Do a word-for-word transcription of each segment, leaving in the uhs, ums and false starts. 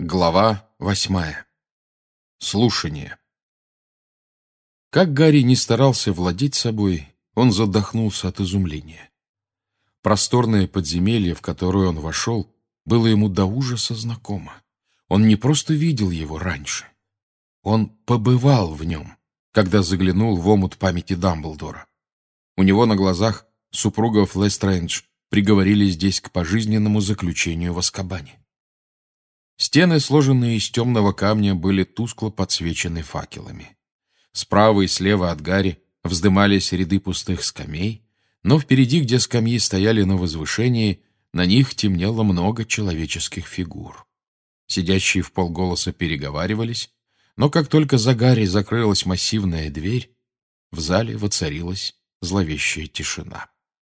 Глава восьмая. Слушание. Как Гарри не старался владеть собой, он задохнулся от изумления. Просторное подземелье, в которое он вошел, было ему до ужаса знакомо. Он не просто видел его раньше. Он побывал в нем, когда заглянул в омут памяти Дамблдора. У него на глазах супругов Лестрейндж приговорили здесь к пожизненному заключению в Азкабане. Стены, сложенные из темного камня, были тускло подсвечены факелами. Справа и слева от Гарри вздымались ряды пустых скамей, но впереди, где скамьи стояли на возвышении, на них темнело много человеческих фигур. Сидящие вполголоса переговаривались, но как только за Гарри закрылась массивная дверь, в зале воцарилась зловещая тишина.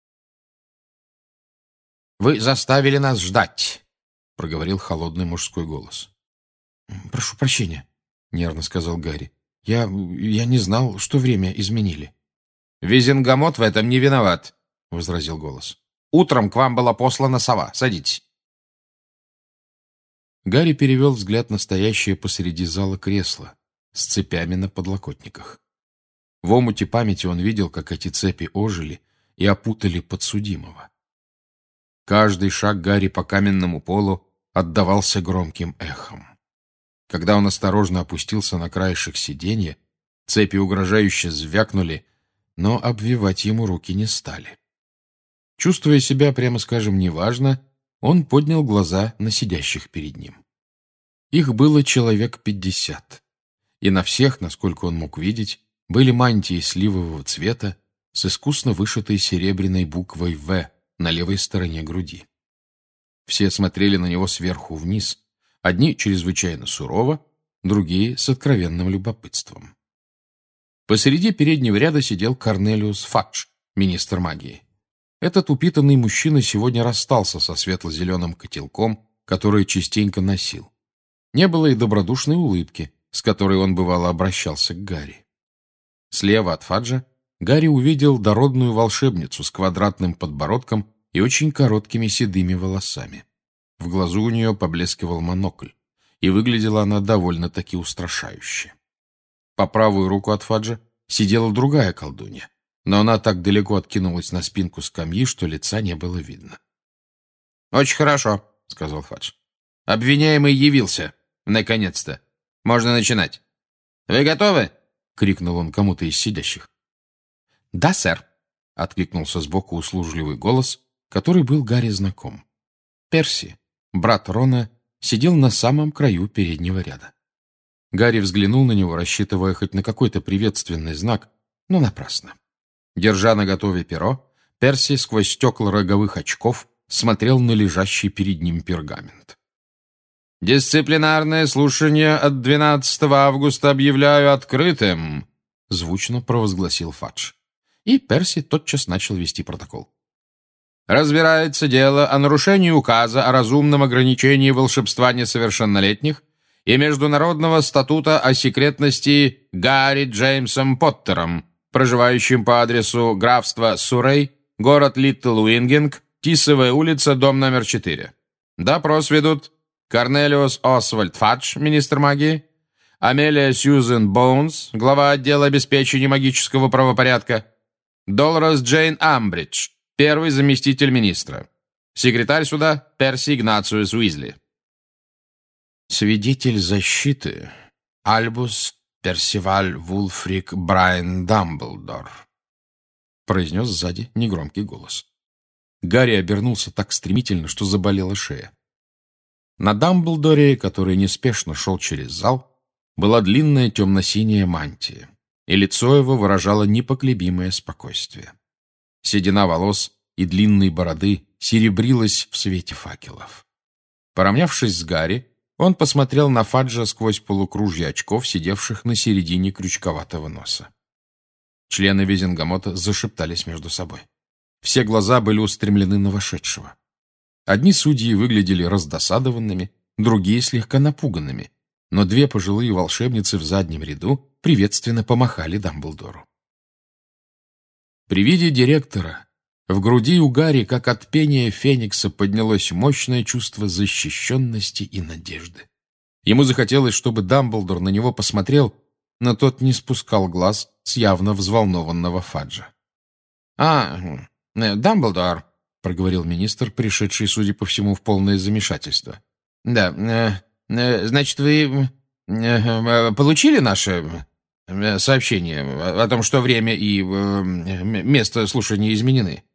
«Вы заставили нас ждать», — проговорил холодный мужской голос. «Прошу прощения», — нервно сказал Гарри. «Я... я не знал, что время изменили». «Визингамот в этом не виноват», — возразил голос. «Утром к вам была послана сова. Садитесь». Гарри перевел взгляд на стоящее посреди зала кресло с цепями на подлокотниках. В омуте памяти он видел, как эти цепи ожили и опутали подсудимого. Каждый шаг Гарри по каменному полу отдавался громким эхом. Когда он осторожно опустился на краешек сиденья, цепи угрожающе звякнули, но обвивать ему руки не стали. Чувствуя себя, прямо скажем, неважно, он поднял глаза на сидящих перед ним. Их было человек пятьдесят, и на всех, насколько он мог видеть, были мантии сливового цвета с искусно вышитой серебряной буквой «В» на левой стороне груди. Все смотрели на него сверху вниз, одни чрезвычайно сурово, другие с откровенным любопытством. Посреди переднего ряда сидел Корнелиус Фадж, министр магии. Этот упитанный мужчина сегодня расстался со светло-зеленым котелком, который частенько носил. Не было и добродушной улыбки, с которой он бывало обращался к Гарри. Слева от Фаджа Гарри увидел дородную волшебницу с квадратным подбородком и очень короткими седыми волосами. В глазу у нее поблескивал монокль, и выглядела она довольно-таки устрашающе. По правую руку от Фаджа сидела другая колдунья, но она так далеко откинулась на спинку скамьи, что лица не было видно. «Очень хорошо», — сказал Фадж. «Обвиняемый явился. Наконец-то. Можно начинать. Вы готовы?» — крикнул он кому-то из сидящих. «Да, сэр», — откликнулся сбоку услужливый голос, который был Гарри знаком. Перси, брат Рона, сидел на самом краю переднего ряда. Гарри взглянул на него, рассчитывая хоть на какой-то приветственный знак, но напрасно. Держа наготове перо, Перси сквозь стекла роговых очков смотрел на лежащий перед ним пергамент. «Дисциплинарное слушание от двенадцатого августа объявляю открытым», — звучно провозгласил Фадж. И Перси тотчас начал вести протокол. «Разбирается дело о нарушении указа о разумном ограничении волшебства несовершеннолетних и Международного статута о секретности Гарри Джеймсом Поттером, проживающим по адресу графство Суррей, город Литл Уингинг, Тисовая улица, дом номер четыре. Допрос ведут Корнелиус Освальд Фадж, министр магии, Амелия Сьюзен Боунс, глава отдела обеспечения магического правопорядка, Долорес Джейн Амбридж, первый заместитель министра. Секретарь суда Перси Игнациус Уизли. Свидетель защиты Альбус Персиваль Вулфрик Брайан Дамблдор, произнес сзади негромкий голос. Гарри обернулся так стремительно, что заболела шея. На Дамблдоре, который неспешно шел через зал, была длинная темно-синяя мантия, и лицо его выражало непоколебимое спокойствие. Седина волос и длинной бороды серебрилась в свете факелов. Поравнявшись с Гарри, он посмотрел на Фаджа сквозь полукружья очков, сидевших на середине крючковатого носа. Члены Визингамота зашептались между собой. Все глаза были устремлены на вошедшего. Одни судьи выглядели раздосадованными, другие слегка напуганными, но две пожилые волшебницы в заднем ряду приветственно помахали Дамблдору. При виде директора в груди у Гарри, как от пения феникса, поднялось мощное чувство защищенности и надежды. Ему захотелось, чтобы Дамблдор на него посмотрел, но тот не спускал глаз с явно взволнованного Фаджа. «А, Дамблдор», — проговорил министр, пришедший, судя по всему, в полное замешательство. «Да, э, э, значит, вы э, получили наше э, сообщение о том, что время и э, место слушания изменены?»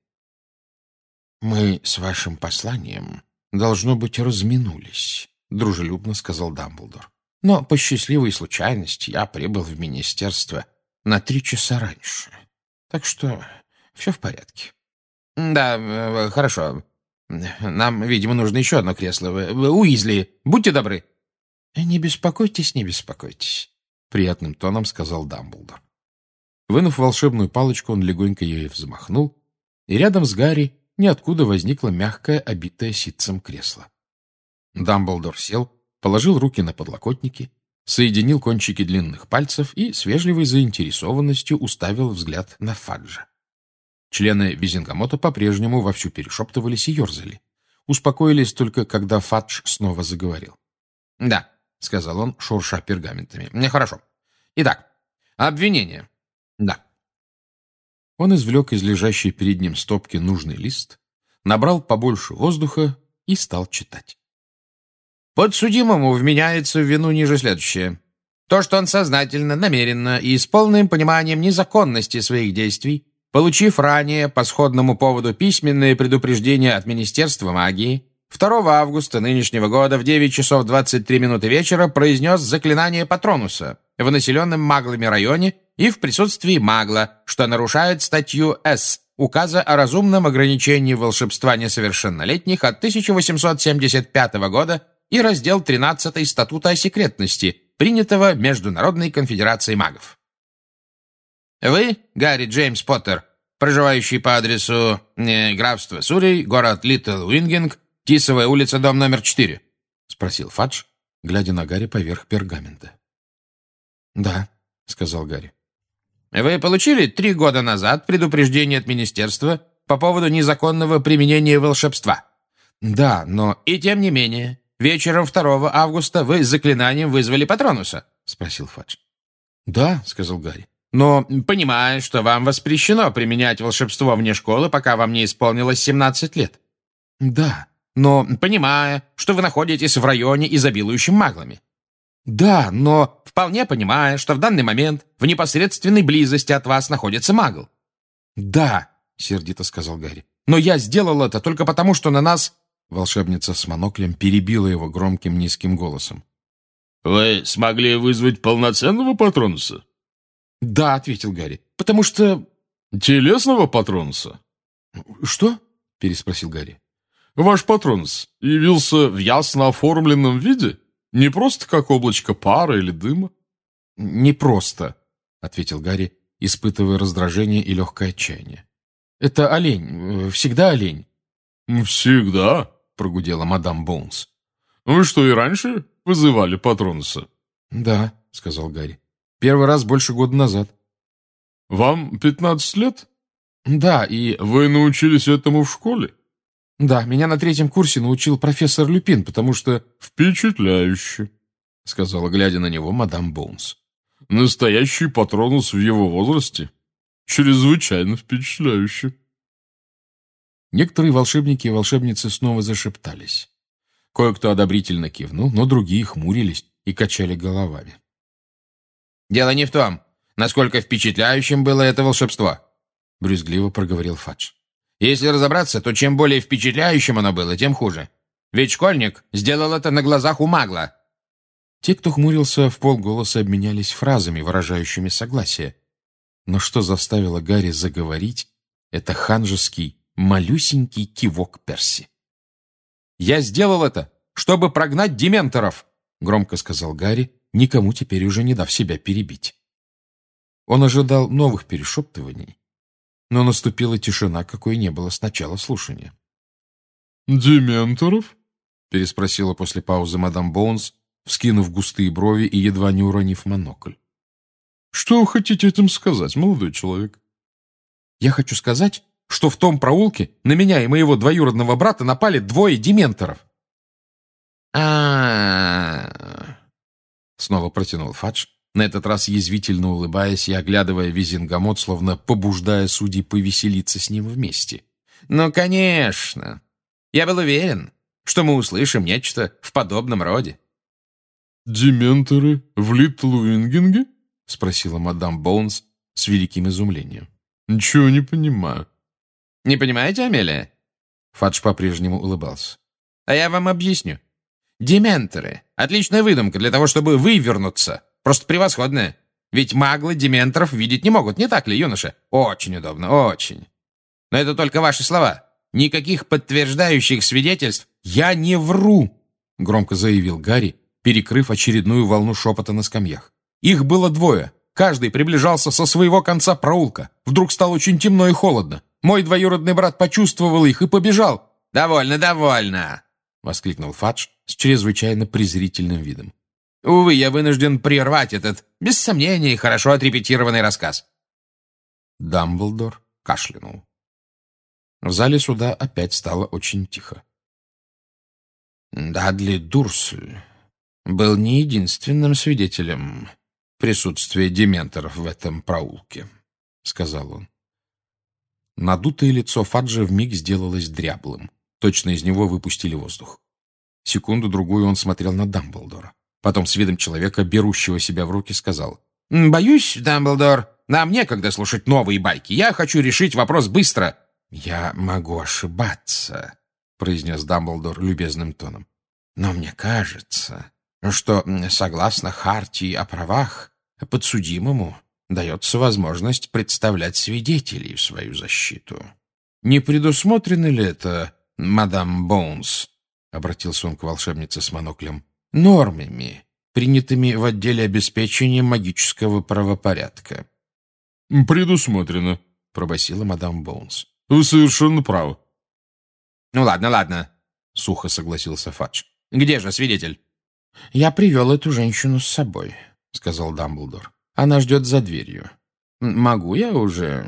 «Мы с вашим посланием, должно быть, разминулись», — дружелюбно сказал Дамблдор. «Но по счастливой случайности я прибыл в министерство на три часа раньше. Так что все в порядке». «Да, хорошо. Нам, видимо, нужно еще одно кресло. Уизли, будьте добры». «Не беспокойтесь, не беспокойтесь», — приятным тоном сказал Дамблдор. Вынув волшебную палочку, он легонько ею взмахнул, и рядом с Гарри ниоткуда возникло мягкое, обитое ситцем кресло. Дамблдор сел, положил руки на подлокотники, соединил кончики длинных пальцев и с вежливой заинтересованностью уставил взгляд на Фаджа. Члены Визенгамота по-прежнему вовсю перешептывались и ерзали. Успокоились только, когда Фадж снова заговорил. «Да», — сказал он, шурша пергаментами. «Хорошо. Итак, обвинение. Да». Он извлек из лежащей перед ним стопки нужный лист, набрал побольше воздуха и стал читать. Подсудимому вменяется в вину ниже следующее. То, что он сознательно, намеренно и с полным пониманием незаконности своих действий, получив ранее по сходному поводу письменное предупреждение от Министерства магии, второго августа нынешнего года в девять часов двадцать три минуты вечера произнес заклинание Патронуса в населенном маглами районе и в присутствии магла, что нарушает статью С Указа о разумном ограничении волшебства несовершеннолетних от тысяча восемьсот семьдесят пятого года и раздел тринадцатый Статута о секретности, принятого Международной конфедерацией магов. Вы, Гарри Джеймс Поттер, проживающий по адресу э, графства Суррей, город Литл Уингинг, Тисовая улица, дом номер четыре? — спросил Фадж, глядя на Гарри поверх пергамента. — Да, — сказал Гарри. — Вы получили три года назад предупреждение от министерства по поводу незаконного применения волшебства? — Да, но... — И тем не менее, вечером второго августа вы с заклинанием вызвали Патронуса? — спросил Фадж. — Да, — сказал Гарри. — Но, понимая, что вам воспрещено применять волшебство вне школы, пока вам не исполнилось семнадцать лет. — Да, но... — Понимая, что вы находитесь в районе, изобилующем маглами. — Да, но... — Вполне понимая, что в данный момент в непосредственной близости от вас находится магл. — Да, — сердито сказал Гарри. — Но я сделал это только потому, что на нас... Волшебница с моноклем перебила его громким низким голосом. — Вы смогли вызвать полноценного Патронуса? — Да, — ответил Гарри, — потому что... — Телесного Патронуса? — Что? — переспросил Гарри. — Ваш Патронус явился в ясно оформленном виде? Не просто как облачко пара или дыма? — Не просто, — ответил Гарри, испытывая раздражение и легкое отчаяние. — Это олень, всегда олень. — Всегда? — прогудела мадам Боунс. — Вы что, и раньше вызывали Патронуса? — Да, — сказал Гарри. — Первый раз больше года назад. — Вам пятнадцать лет? — Да, и... — Вы научились этому в школе? — Да, меня на третьем курсе научил профессор Люпин, потому что... — Впечатляюще, — сказала, глядя на него, мадам Боунс. — Настоящий Патронус в его возрасте? Чрезвычайно впечатляюще. Некоторые волшебники и волшебницы снова зашептались. Кое-кто одобрительно кивнул, но другие хмурились и качали головами. «Дело не в том, насколько впечатляющим было это волшебство», — брюзгливо проговорил Фадж. «Если разобраться, то чем более впечатляющим оно было, тем хуже. Ведь школьник сделал это на глазах у магла». Те, кто хмурился, вполголоса обменялись фразами, выражающими согласие. Но что заставило Гарри заговорить, это ханжеский, малюсенький кивок Перси. «Я сделал это, чтобы прогнать дементоров», — громко сказал Гарри, никому теперь уже не дав себя перебить. Он ожидал новых перешептываний, но наступила тишина, какой не было с начала слушания. «Дементоров?» — переспросила после паузы мадам Боунс, вскинув густые брови и едва не уронив монокль. «Что вы хотите этим сказать, молодой человек?» «Я хочу сказать, что в том проулке на меня и моего двоюродного брата напали двое дементоров». А-а-а, снова протянул Фадж, на этот раз язвительно улыбаясь и оглядывая Визингамот, словно побуждая судей повеселиться с ним вместе. «Ну, конечно. Я был уверен, что мы услышим нечто в подобном роде». «Дементоры в Литл-Уингинге?» — спросила мадам Боунс с великим изумлением. «Ничего не понимаю». «Не понимаете, Амелия?» Фадж по-прежнему улыбался. «А я вам объясню. Дементоры — отличная выдумка для того, чтобы вывернуться. Просто превосходная. Ведь маглы дементоров видеть не могут, не так ли, юноша? Очень удобно, очень. Но это только ваши слова. Никаких подтверждающих свидетельств. Я не вру!» — громко заявил Гарри, перекрыв очередную волну шепота на скамьях. «Их было двое. Каждый приближался со своего конца проулка. Вдруг стало очень темно и холодно. Мой двоюродный брат почувствовал их и побежал». «Довольно, довольно!» — воскликнул Фадж с чрезвычайно презрительным видом. «Увы, я вынужден прервать этот, без сомнения, хорошо отрепетированный рассказ». Дамблдор кашлянул. В зале суда опять стало очень тихо. «Дадли Дурсль был не единственным свидетелем присутствия дементоров в этом проулке», — сказал он. Надутое лицо Фаджа вмиг сделалось дряблым. Точно из него выпустили воздух. Секунду-другую он смотрел на Дамблдора. Потом с видом человека, берущего себя в руки, сказал: «Боюсь, Дамблдор, нам некогда слушать новые байки. Я хочу решить вопрос быстро». «Я могу ошибаться», — произнес Дамблдор любезным тоном. «Но мне кажется, что, согласно хартии о правах, подсудимому дается возможность представлять свидетелей в свою защиту. Не предусмотрено ли это, мадам Боунс?» — обратился он к волшебнице с моноклем. «Нормами, принятыми в отделе обеспечения магического правопорядка». «Предусмотрено», — пробасила мадам Боунс. «Вы совершенно правы». «Ну ладно, ладно», — сухо согласился Фадж. «Где же свидетель?» «Я привел эту женщину с собой», — сказал Дамблдор. «Она ждет за дверью. Могу я уже...»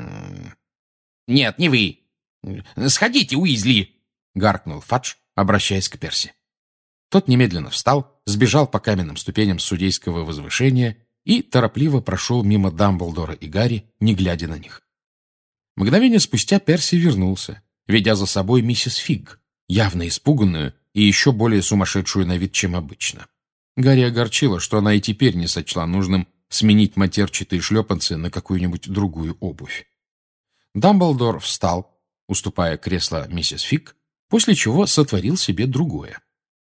«Нет, не вы. Сходите, Уизли!» — гаркнул Фадж, обращаясь к Перси. Тот немедленно встал, сбежал по каменным ступеням судейского возвышения и торопливо прошел мимо Дамблдора и Гарри, не глядя на них. Мгновение спустя Перси вернулся, ведя за собой миссис Фигг, явно испуганную и еще более сумасшедшую на вид, чем обычно. Гарри огорчило, что она и теперь не сочла нужным сменить матерчатые шлепанцы на какую-нибудь другую обувь. Дамблдор встал, уступая кресло миссис Фигг, после чего сотворил себе другое.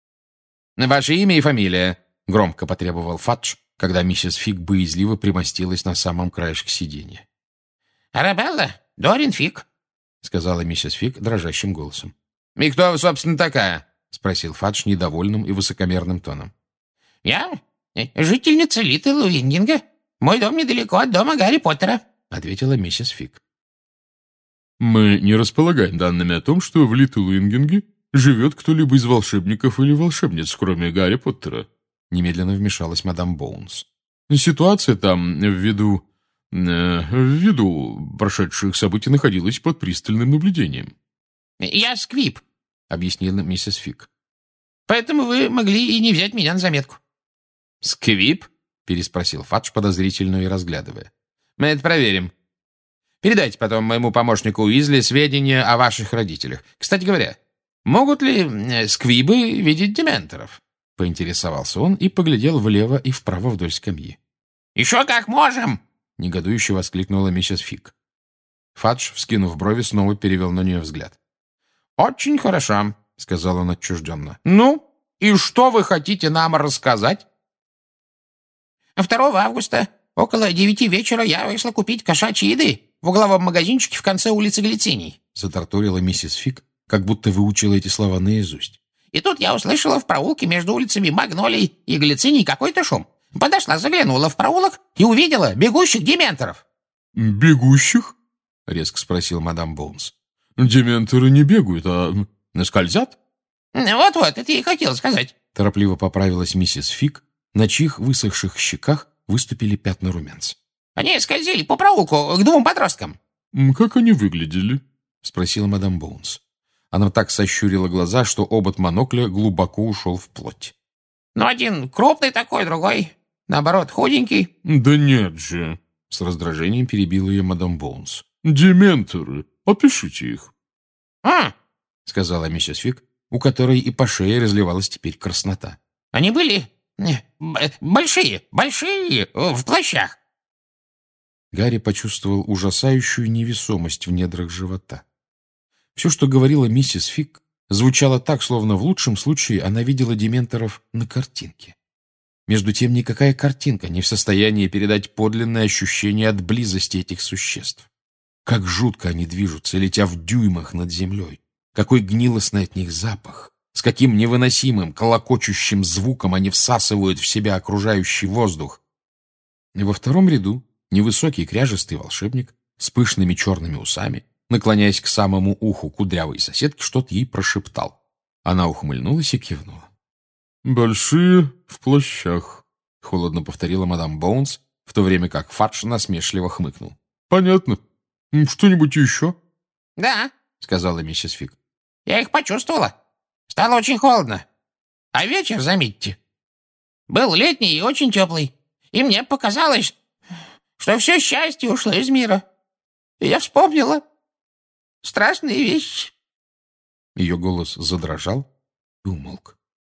«Ваше имя и фамилия», — громко потребовал Фадж, когда миссис Фигг боязливо примостилась на самом краешке сиденья. «Арабелла Дорин Фигг», — сказала миссис Фигг дрожащим голосом. «И кто вы, собственно, такая?» — спросил Фадж недовольным и высокомерным тоном. «Я жительница Литл Уингинга. Мой дом недалеко от дома Гарри Поттера», — ответила миссис Фигг. «Мы не располагаем данными о том, что в Литл-Уингинге живет кто-либо из волшебников или волшебниц, кроме Гарри Поттера», — немедленно вмешалась мадам Боунс. «Ситуация там, ввиду... Э, ввиду прошедших событий, находилась под пристальным наблюдением». «Я Сквиб», — объяснила миссис Фигг. «Поэтому вы могли и не взять меня на заметку». «Сквиб?» — переспросил Фадж, подозрительно и разглядывая. «Мы это проверим. Передайте потом моему помощнику Уизли сведения о ваших родителях. Кстати говоря, могут ли сквибы видеть дементоров?» — поинтересовался он и поглядел влево и вправо вдоль скамьи. «Еще как можем!» — негодующе воскликнула миссис Фигг. Фадж, вскинув брови, снова перевел на нее взгляд. «Очень хорошо», — сказал он отчужденно. «Ну, и что вы хотите нам рассказать?» второго августа около девяти вечера я вышла купить кошачьей еды в угловом магазинчике в конце улицы Глициний», — затараторила миссис Фигг, как будто выучила эти слова наизусть. «И тут я услышала в проулке между улицами Магнолий и Глициний какой-то шум. Подошла, заглянула в проулок и увидела бегущих дементоров». «Бегущих?» — резко спросил мадам Боунс. «Дементоры не бегают, а скользят?» «Вот-вот, это я и хотела сказать», — торопливо поправилась миссис Фигг, на чьих высохших щеках выступили пятна румянца. «Они скользили по проулку к двум подросткам». «Как они выглядели?» — спросила мадам Боунс. Она так сощурила глаза, что обод монокля глубоко ушел в плоть. «Ну, один крупный такой, другой наоборот, худенький». «Да нет же!» — с раздражением перебил ее мадам Боунс. «Дементоры. Опишите их». «А!» — сказала миссис Фиг, у которой и по шее разливалась теперь краснота. «Они были э, б- большие, большие, э, в плащах». Гарри почувствовал ужасающую невесомость в недрах живота. Все, что говорила миссис Фиг, звучало так, словно в лучшем случае она видела дементоров на картинке. Между тем, никакая картинка не в состоянии передать подлинное ощущение от близости этих существ. Как жутко они движутся, летя в дюймах над землей. Какой гнилостный от них запах. С каким невыносимым, колокочущим звуком они всасывают в себя окружающий воздух. И во втором ряду невысокий кряжестый волшебник с пышными черными усами, наклоняясь к самому уху кудрявой соседки, что-то ей прошептал. Она ухмыльнулась и кивнула. «Большие в плащах», — холодно повторила мадам Боунс, в то время как Фадж насмешливо хмыкнул. «Понятно. Что-нибудь еще?» «Да», — сказала миссис Фиг. я их почувствовала. Стало очень холодно. А вечер, заметьте, был летний и очень теплый. И мне показалось, что все счастье ушло из мира. И я вспомнила страшные вещи». Ее голос задрожал и умолк.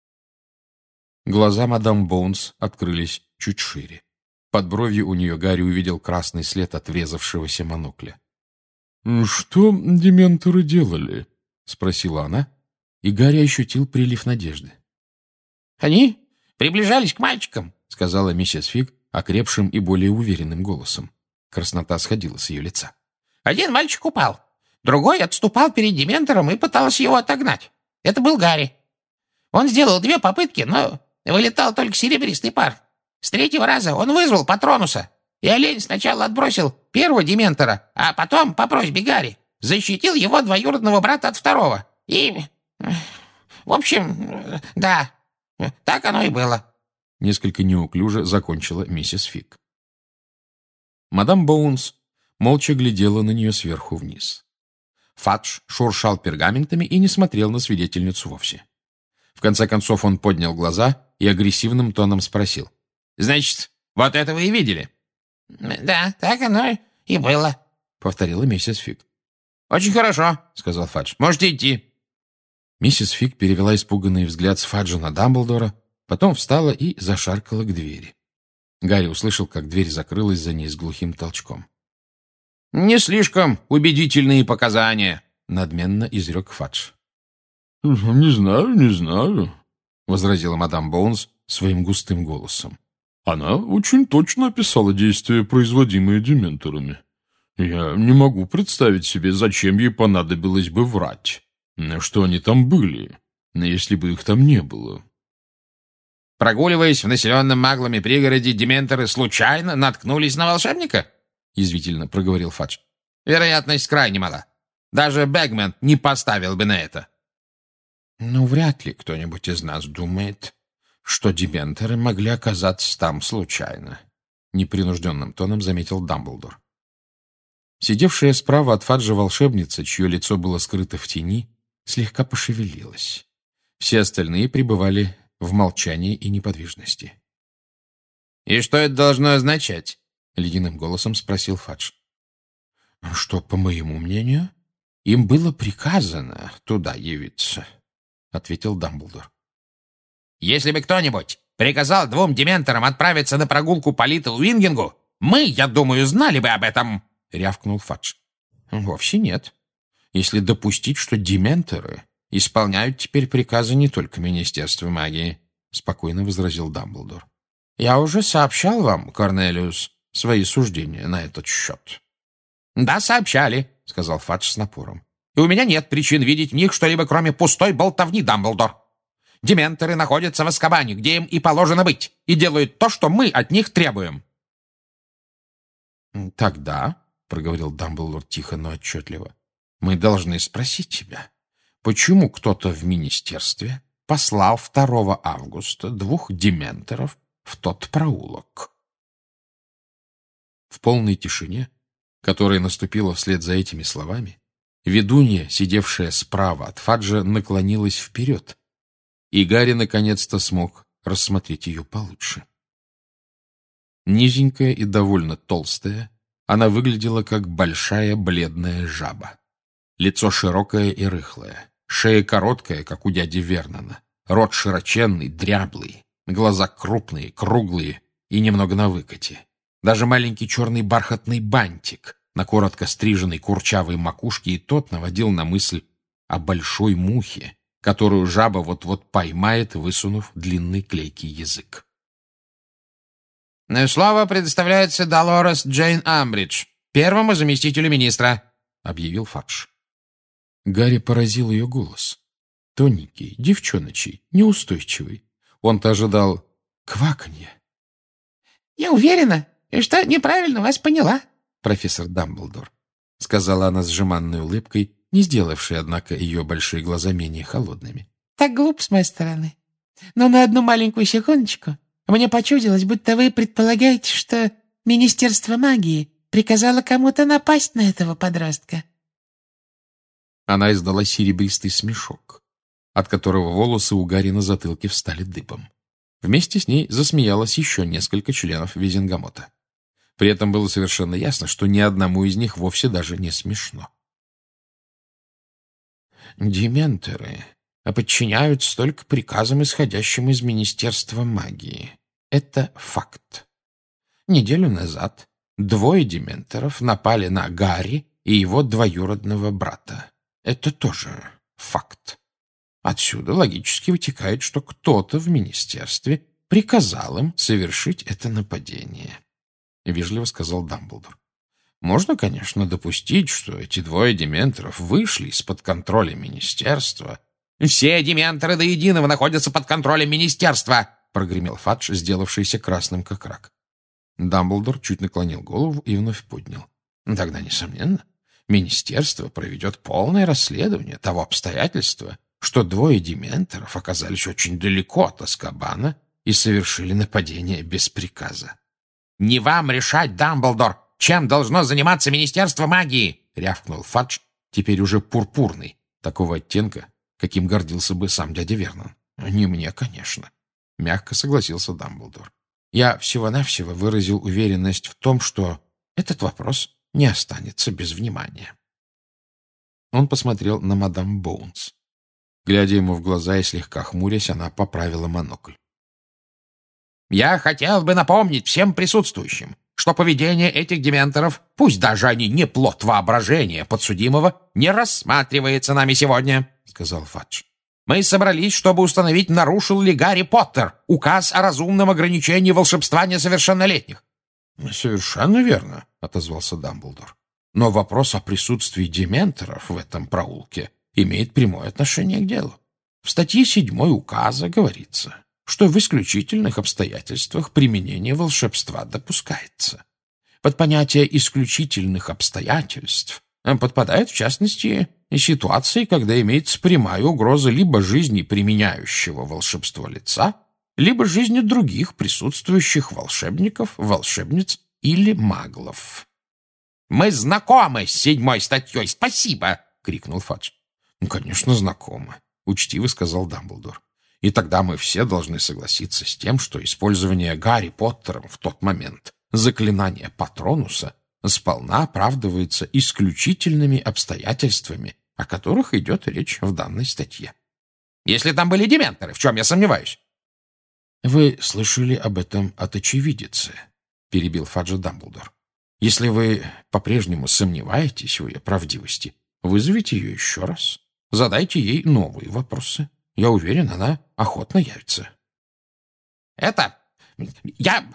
Глаза мадам Боунс открылись чуть шире. Под бровью у нее Гарри увидел красный след от врезавшегося монокля. «Что дементоры делали?» — спросила она, и Гарри ощутил прилив надежды. «Они приближались к мальчикам», — сказала миссис Фиг окрепшим и более уверенным голосом. Краснота сходила с ее лица. «Один мальчик упал, другой отступал перед дементором и пытался его отогнать. Это был Гарри. Он сделал две попытки, но вылетал только серебристый пар. С третьего раза он вызвал Патронуса, и олень сначала отбросил первого дементора, а потом, по просьбе Гарри, защитил его двоюродного брата от второго. И, в общем, да, так оно и было». Несколько неуклюже закончила миссис Фиг. Мадам Боунс молча глядела на нее сверху вниз. Фадж шуршал пергаментами и не смотрел на свидетельницу вовсе. В конце концов он поднял глаза и агрессивным тоном спросил. «Значит, вот это вы и видели?» «Да, так оно и было», — повторила миссис Фиг. «Очень хорошо», — сказал Фадж. «Можете идти». Миссис Фиг перевела испуганный взгляд с Фаджа на Дамблдора, потом встала и зашаркала к двери. Гарри услышал, как дверь закрылась за ней с глухим толчком. «Не слишком убедительные показания», — надменно изрек Фадж. «Не знаю, не знаю», — возразила мадам Боунс своим густым голосом. «Она очень точно описала действия, производимые дементорами. Я не могу представить себе, зачем ей понадобилось бы врать, что они там были, если бы их там не было». «Прогуливаясь в населенном маглами пригороде, дементоры случайно наткнулись на волшебника?» — язвительно проговорил Фадж. «Вероятность крайне мала. Даже Бэгмен не поставил бы на это». «Ну, вряд ли кто-нибудь из нас думает, что дементоры могли оказаться там случайно», — непринужденным тоном заметил Дамблдор. Сидевшая справа от Фаджа волшебница, чье лицо было скрыто в тени, слегка пошевелилась. Все остальные пребывали в молчании и неподвижности. «И что это должно означать?» — ледяным голосом спросил Фадж. «Что, по моему мнению, им было приказано туда явиться», — ответил Дамблдор. «Если бы кто-нибудь приказал двум дементорам отправиться на прогулку по Литл Уингингу, мы, я думаю, знали бы об этом», — рявкнул Фадж. «Вовсе нет. Если допустить, что дементоры исполняют теперь приказы не только Министерства магии», — спокойно возразил Дамблдор. «Я уже сообщал вам, Корнелиус, свои суждения на этот счет». «Да, сообщали», — сказал Фадж с напором. «И у меня нет причин видеть в них что-либо, кроме пустой болтовни, Дамблдор. Дементоры находятся в Азкабане, где им и положено быть, и делают то, что мы от них требуем». «Тогда», — проговорил Дамблдор тихо, но отчетливо, — «мы должны спросить тебя, почему кто-то в министерстве послал второго августа двух дементоров в тот проулок?» В полной тишине, которая наступила вслед за этими словами, ведунья, сидевшая справа от Фаджа, наклонилась вперед, и Гарри наконец-то смог рассмотреть ее получше. Низенькая и довольно толстая, она выглядела как большая бледная жаба. Лицо широкое и рыхлое, шея короткая, как у дяди Вернона, рот широченный, дряблый, глаза крупные, круглые и немного на выкате. Даже маленький черный бархатный бантик на коротко стриженной курчавой макушке и тот наводил на мысль о большой мухе, которую жаба вот-вот поймает, высунув длинный клейкий язык. «Слово предоставляется Долорес Джейн Амбридж, первому заместителю министра», — объявил Фадж. Гарри поразил ее голос. Тоненький, девчоночий, неустойчивый. Он-то ожидал кваканья. «Я уверена, что неправильно вас поняла, профессор Дамблдор», — сказала она с жеманной улыбкой, не сделавшей, однако, ее большие глаза менее холодными. «Так глупо с моей стороны. Но на одну маленькую секундочку мне почудилось, будто вы предполагаете, что Министерство магии приказало кому-то напасть на этого подростка». Она издала серебристый смешок, от которого волосы у Гарри на затылке встали дыбом. Вместе с ней засмеялось еще несколько членов Визенгамота. При этом было совершенно ясно, что ни одному из них вовсе даже не смешно. «Дементоры подчиняются только приказам, исходящим из Министерства магии. Это факт. Неделю назад двое дементоров напали на Гарри и его двоюродного брата. Это тоже факт. Отсюда логически вытекает, что кто-то в министерстве приказал им совершить это нападение», — вежливо сказал Дамблдор. «Можно, конечно, допустить, что эти двое дементоров вышли из-под контроля министерства». «Все дементоры до единого находятся под контролем министерства», — прогремел Фадж, сделавшийся красным как рак. Дамблдор чуть наклонил голову и вновь поднял. «Тогда, несомненно, министерство проведет полное расследование того обстоятельства, что двое дементоров оказались очень далеко от Азкабана и совершили нападение без приказа». «Не вам решать, Дамблдор, чем должно заниматься Министерство магии!» — рявкнул Фадж, теперь уже пурпурный, такого оттенка, каким гордился бы сам дядя Вернон. «Не мне, конечно», — мягко согласился Дамблдор. «Я всего-навсего выразил уверенность в том, что этот вопрос не останется без внимания». Он посмотрел на мадам Боунс. Глядя ему в глаза и слегка хмурясь, она поправила монокль. «Я хотел бы напомнить всем присутствующим, что поведение этих дементоров, пусть даже они не плод воображения подсудимого, не рассматривается нами сегодня», — сказал Фадж. «Мы собрались, чтобы установить, нарушил ли Гарри Поттер указ о разумном ограничении волшебства несовершеннолетних». «Совершенно верно», — отозвался Дамблдор. «Но вопрос о присутствии дементоров в этом проулке имеет прямое отношение к делу. В статье седьмой указа говорится, что в исключительных обстоятельствах применение волшебства допускается. Под понятие исключительных обстоятельств подпадают, в частности, ситуации, когда имеется прямая угроза либо жизни применяющего волшебство лица, либо жизни других присутствующих волшебников, волшебниц или маглов». «Мы знакомы с седьмой статьей, спасибо!» — крикнул Фадж. «Ну, конечно, знакомы», — учтиво сказал Дамблдор. «И тогда мы все должны согласиться с тем, что использование Гарри Поттером в тот момент заклинания Патронуса сполна оправдывается исключительными обстоятельствами, о которых идет речь в данной статье». «Если там были дементоры, в чем я сомневаюсь?» «Вы слышали об этом от очевидицы», — перебил Фаджа Дамблдор. «Если вы по-прежнему сомневаетесь в ее правдивости, вызовите ее еще раз, задайте ей новые вопросы. Я уверен, она охотно явится». «Это... я...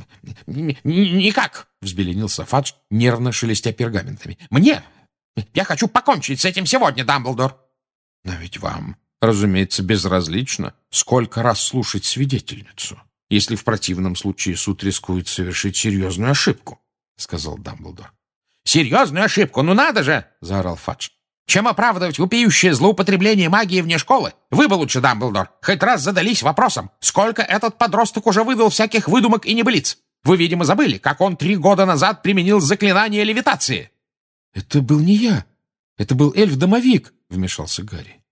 никак!» — взбеленился Фадж, нервно шелестя пергаментами. «Мне... я хочу покончить с этим сегодня, Дамблдор!» «Но ведь вам, разумеется, безразлично, сколько раз слушать свидетельницу, если в противном случае суд рискует совершить серьезную ошибку», — сказал Дамблдор. «Серьезную ошибку? Ну надо же!» — заорал Фадж. «Чем оправдывать вопиющее злоупотребление магии вне школы? Вы бы лучше, Дамблдор, хоть раз задались вопросом, сколько этот подросток уже выдал всяких выдумок и небылиц. Вы, видимо, забыли, как он три года назад применил заклинание левитации». «Это был не я. Это был эльф-домовик», — вмешался Гарри.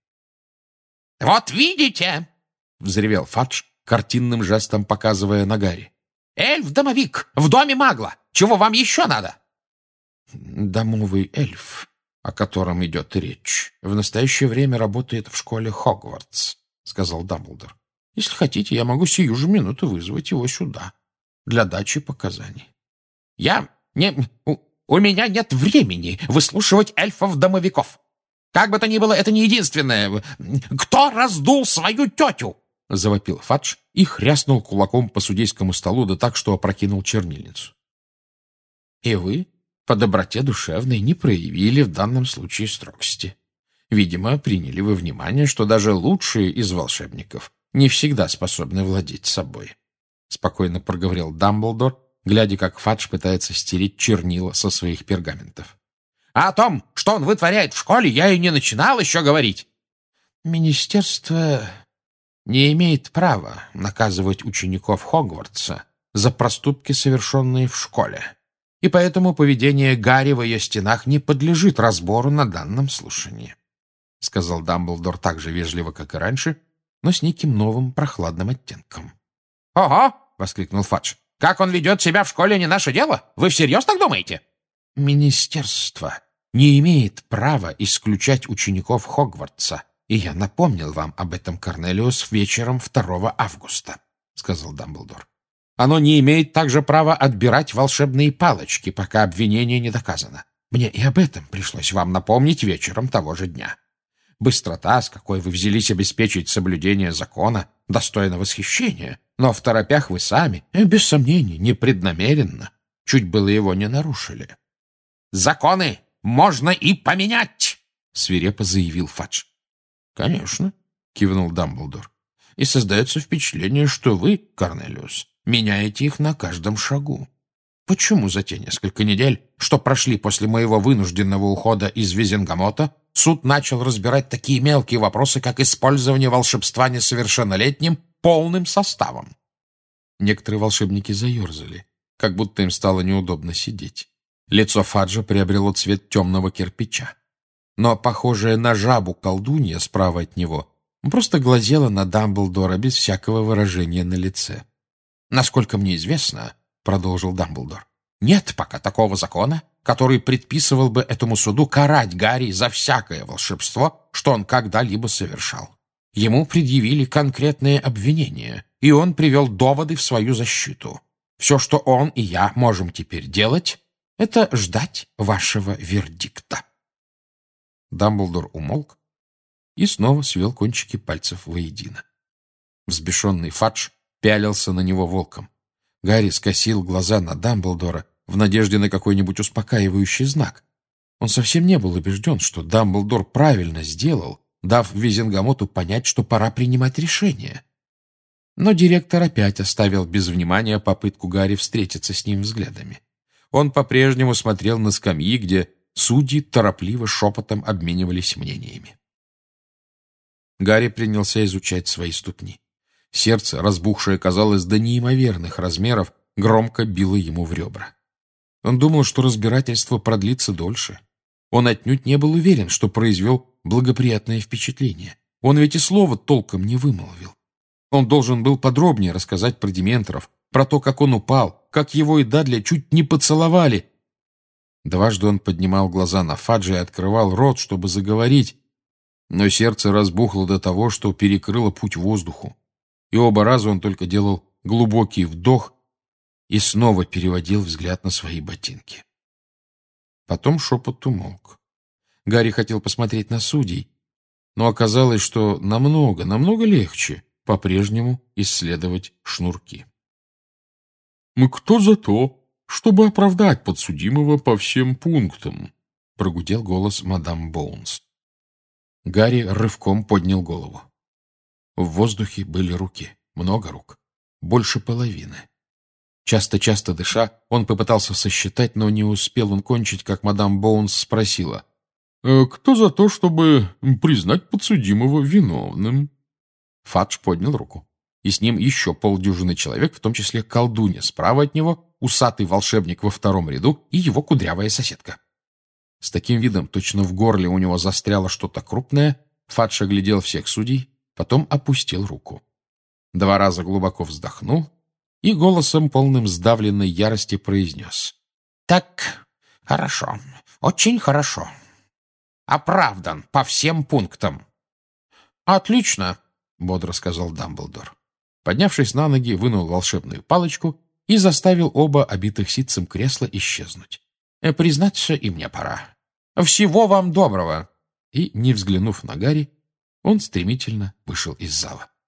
«Вот видите!» — взревел Фадж, картинным жестом показывая на Гарри. Эльф-домовик в доме Магла. Чего вам еще надо?» «Домовый эльф, о котором идет речь, в настоящее время работает в школе Хогвартс», — сказал Дамблдор. «Если хотите, я могу сию же минуту вызвать его сюда для дачи показаний». «Я... не... у, у меня нет времени выслушивать эльфов-домовиков. Как бы то ни было, это не единственное. Кто раздул свою тетю?» — завопил Фадж и хряснул кулаком по судейскому столу, да так, что опрокинул чернильницу. «И вы, по доброте душевной, не проявили в данном случае строгости. Видимо, приняли вы внимание, что даже лучшие из волшебников не всегда способны владеть собой», — спокойно проговорил Дамблдор, глядя, как Фадж пытается стереть чернила со своих пергаментов. «А о том, что он вытворяет в школе, я и не начинал еще говорить». «Министерство не имеет права наказывать учеников Хогвартса за проступки, совершенные в школе, и поэтому поведение Гарри в ее стенах не подлежит разбору на данном слушании», — сказал Дамблдор так же вежливо, как и раньше, но с неким новым прохладным оттенком. «Ого!» — воскликнул Фадж. «Как он ведет себя в школе, не наше дело? Вы всерьез так думаете?» «Министерство не имеет права исключать учеников Хогвартса, и я напомнил вам об этом, Корнелиус, вечером второго августа», — сказал Дамблдор. «Оно не имеет также права отбирать волшебные палочки, пока обвинение не доказано. Мне и об этом пришлось вам напомнить вечером того же дня. Быстрота, с какой вы взялись обеспечить соблюдение закона, достойна восхищения, но в торопях вы сами, без сомнений, непреднамеренно, чуть было его не нарушили». «Законы можно и поменять!» — свирепо заявил Фадж. «Конечно», — кивнул Дамблдор. «И создается впечатление, что вы, Корнелиус, меняете их на каждом шагу. Почему за те несколько недель, что прошли после моего вынужденного ухода из Визенгамота, суд начал разбирать такие мелкие вопросы, как использование волшебства несовершеннолетним полным составом?» Некоторые волшебники заерзали, как будто им стало неудобно сидеть. Лицо Фаджа приобрело цвет темного кирпича. Но, похожая на жабу колдунья справа от него, просто глазела на Дамблдора без всякого выражения на лице. «Насколько мне известно, — продолжил Дамблдор, — нет пока такого закона, который предписывал бы этому суду карать Гарри за всякое волшебство, что он когда-либо совершал. Ему предъявили конкретные обвинения, и он привел доводы в свою защиту. Все, что он и я можем теперь делать, — это ждать вашего вердикта». Дамблдор умолк и снова свел кончики пальцев воедино. Взбешенный Фадж пялился на него волком. Гарри скосил глаза на Дамблдора в надежде на какой-нибудь успокаивающий знак. Он совсем не был убежден, что Дамблдор правильно сделал, дав Визенгамоту понять, что пора принимать решение. Но директор опять оставил без внимания попытку Гарри встретиться с ним взглядами. Он по-прежнему смотрел на скамьи, где судьи торопливо шепотом обменивались мнениями. Гарри принялся изучать свои ступни. Сердце, разбухшее, казалось, до неимоверных размеров, громко било ему в ребра. Он думал, что разбирательство продлится дольше. Он отнюдь не был уверен, что произвел благоприятное впечатление. Он ведь и слова толком не вымолвил. Он должен был подробнее рассказать про дементоров, про то, как он упал, как его и Дадли чуть не поцеловали. Дважды он поднимал глаза на Фаджа и открывал рот, чтобы заговорить, но сердце разбухло до того, что перекрыло путь воздуху, и оба раза он только делал глубокий вдох и снова переводил взгляд на свои ботинки. Потом шепот умолк. Гарри хотел посмотреть на судей, но оказалось, что намного, намного легче по-прежнему исследовать шнурки. «Кто за то, чтобы оправдать подсудимого по всем пунктам?» — прогудел голос мадам Боунс. Гарри рывком поднял голову. В воздухе были руки, много рук, больше половины. Часто-часто дыша, он попытался сосчитать, но не успел он кончить, как мадам Боунс спросила: «Кто за то, чтобы признать подсудимого виновным?» Фадж поднял руку, и с ним еще полдюжины человек, в том числе колдунья справа от него, усатый волшебник во втором ряду и его кудрявая соседка. С таким видом, точно в горле у него застряло что-то крупное, Фадж оглядел всех судей, потом опустил руку. Два раза глубоко вздохнул и голосом, полным сдавленной ярости, произнес. «Так, хорошо, очень хорошо. Оправдан по всем пунктам». «Отлично», — бодро сказал Дамблдор. Поднявшись на ноги, вынул волшебную палочку и заставил оба обитых ситцем кресла исчезнуть. «Э, «Признаться, и мне пора. Всего вам доброго!» И, не взглянув на Гарри, он стремительно вышел из зала.